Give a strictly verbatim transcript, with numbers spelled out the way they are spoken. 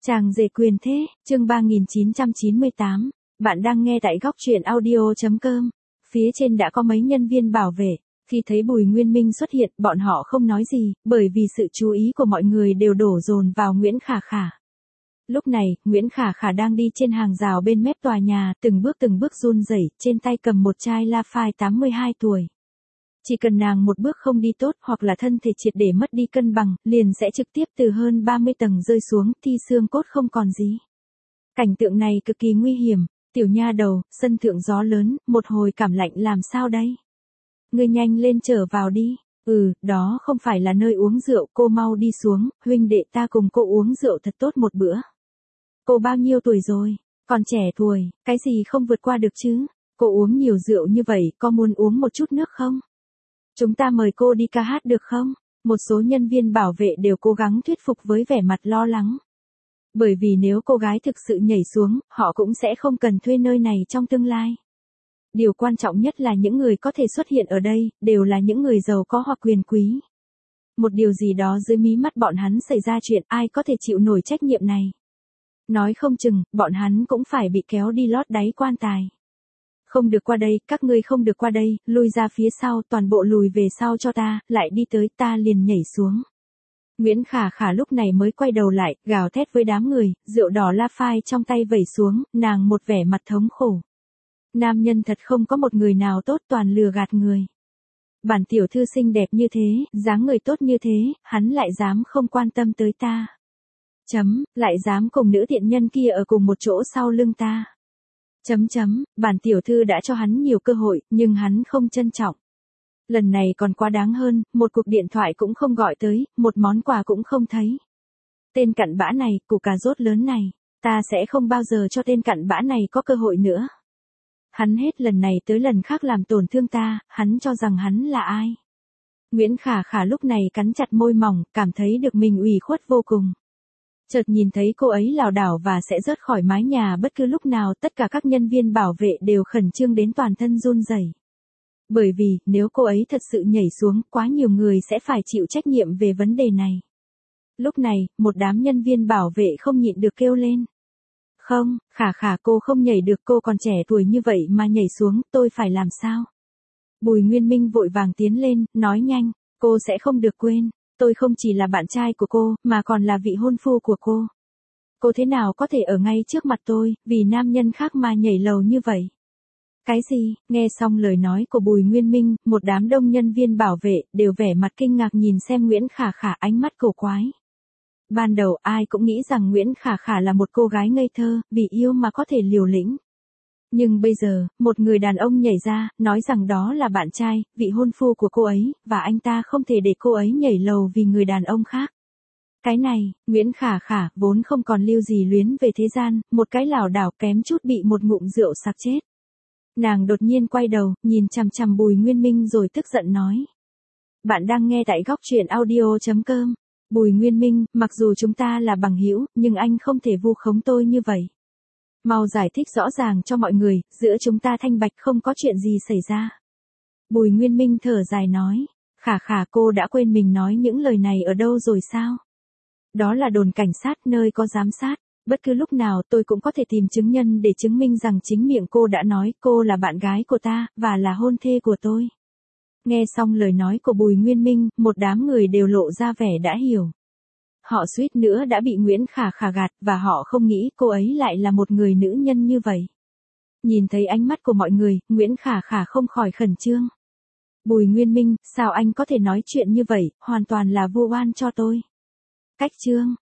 Chàng rể quyền thế, chương ba nghìn chín trăm chín mươi tám. Bạn đang nghe tại góc truyện audio chấm com. Phía trên đã có mấy nhân viên bảo vệ. Khi thấy Bùi Nguyên Minh xuất hiện, bọn họ không nói gì, bởi vì sự chú ý của mọi người đều đổ dồn vào Nguyễn Khả Khả. Lúc này, Nguyễn Khả Khả đang đi trên hàng rào bên mép tòa nhà, từng bước từng bước run rẩy, trên tay cầm một chai La Phai tám mươi hai tuổi. Chỉ cần nàng một bước không đi tốt hoặc là thân thể triệt để mất đi cân bằng, liền sẽ trực tiếp từ hơn ba mươi tầng rơi xuống, thi xương cốt không còn gì. Cảnh tượng này cực kỳ nguy hiểm. Tiểu nha đầu, sân thượng gió lớn, một hồi cảm lạnh làm sao đây? Ngươi nhanh lên trở vào đi. Ừ, đó không phải là nơi uống rượu, cô mau đi xuống, huynh đệ ta cùng cô uống rượu thật tốt một bữa. Cô bao nhiêu tuổi rồi? Còn trẻ tuổi, cái gì không vượt qua được chứ? Cô uống nhiều rượu như vậy, có muốn uống một chút nước không? Chúng ta mời cô đi ca hát được không? Một số nhân viên bảo vệ đều cố gắng thuyết phục với vẻ mặt lo lắng. Bởi vì nếu cô gái thực sự nhảy xuống, họ cũng sẽ không cần thuê nơi này trong tương lai. Điều quan trọng nhất là những người có thể xuất hiện ở đây, đều là những người giàu có hoặc quyền quý. Một điều gì đó dưới mí mắt bọn hắn xảy ra chuyện, ai có thể chịu nổi trách nhiệm này. Nói không chừng, bọn hắn cũng phải bị kéo đi lót đáy quan tài. Không được qua đây, các ngươi không được qua đây, lui ra phía sau, toàn bộ lùi về sau cho ta, lại đi tới, ta liền nhảy xuống. Nguyễn Khả Khả lúc này mới quay đầu lại, gào thét với đám người, rượu đỏ La Phai trong tay vẩy xuống, nàng một vẻ mặt thống khổ. Nam nhân thật không có một người nào tốt, toàn lừa gạt người. Bản tiểu thư xinh đẹp như thế, dáng người tốt như thế, hắn lại dám không quan tâm tới ta. Chấm, lại dám cùng nữ tiện nhân kia ở cùng một chỗ sau lưng ta. Chấm chấm, bản tiểu thư đã cho hắn nhiều cơ hội, nhưng hắn không trân trọng. Lần này còn quá đáng hơn, một cuộc điện thoại cũng không gọi tới, một món quà cũng không thấy. Tên cặn bã này, củ cà rốt lớn này, ta sẽ không bao giờ cho tên cặn bã này có cơ hội nữa. Hắn hết lần này tới lần khác làm tổn thương ta, hắn cho rằng hắn là ai. Nguyễn Khả Khả lúc này cắn chặt môi mỏng, cảm thấy được mình ủy khuất vô cùng. Chợt nhìn thấy cô ấy lảo đảo và sẽ rớt khỏi mái nhà bất cứ lúc nào, tất cả các nhân viên bảo vệ đều khẩn trương đến toàn thân run rẩy. Bởi vì, nếu cô ấy thật sự nhảy xuống, quá nhiều người sẽ phải chịu trách nhiệm về vấn đề này. Lúc này, một đám nhân viên bảo vệ không nhịn được kêu lên. Không, Khả Khả cô không nhảy được, cô còn trẻ tuổi như vậy mà nhảy xuống, tôi phải làm sao? Bùi Nguyên Minh vội vàng tiến lên, nói nhanh, cô sẽ không được quên, tôi không chỉ là bạn trai của cô, mà còn là vị hôn phu của cô. Cô thế nào có thể ở ngay trước mặt tôi, vì nam nhân khác mà nhảy lầu như vậy? Cái gì? Nghe xong lời nói của Bùi Nguyên Minh, một đám đông nhân viên bảo vệ, đều vẻ mặt kinh ngạc nhìn xem Nguyễn Khả Khả, ánh mắt cổ quái. Ban đầu ai cũng nghĩ rằng Nguyễn Khả Khả là một cô gái ngây thơ, vì yêu mà có thể liều lĩnh. Nhưng bây giờ, một người đàn ông nhảy ra, nói rằng đó là bạn trai, vị hôn phu của cô ấy, và anh ta không thể để cô ấy nhảy lầu vì người đàn ông khác. Cái này, Nguyễn Khả Khả, vốn không còn lưu gì luyến về thế gian, một cái lảo đảo kém chút bị một ngụm rượu sặc chết. Nàng đột nhiên quay đầu, nhìn chằm chằm Bùi Nguyên Minh rồi tức giận nói. Bạn đang nghe tại góc truyện audio chấm com. Bùi Nguyên Minh, mặc dù chúng ta là bằng hữu, nhưng anh không thể vu khống tôi như vậy. Mau giải thích rõ ràng cho mọi người, giữa chúng ta thanh bạch không có chuyện gì xảy ra. Bùi Nguyên Minh thở dài nói. Khả Khả, cô đã quên mình nói những lời này ở đâu rồi sao? Đó là đồn cảnh sát, nơi có giám sát. Bất cứ lúc nào tôi cũng có thể tìm chứng nhân để chứng minh rằng chính miệng cô đã nói cô là bạn gái của ta, và là hôn thê của tôi. Nghe xong lời nói của Bùi Nguyên Minh, một đám người đều lộ ra vẻ đã hiểu. Họ suýt nữa đã bị Nguyễn Khả Khả gạt, và họ không nghĩ cô ấy lại là một người nữ nhân như vậy. Nhìn thấy ánh mắt của mọi người, Nguyễn Khả Khả không khỏi khẩn trương. Bùi Nguyên Minh, sao anh có thể nói chuyện như vậy, hoàn toàn là vu oan cho tôi. Cách chương,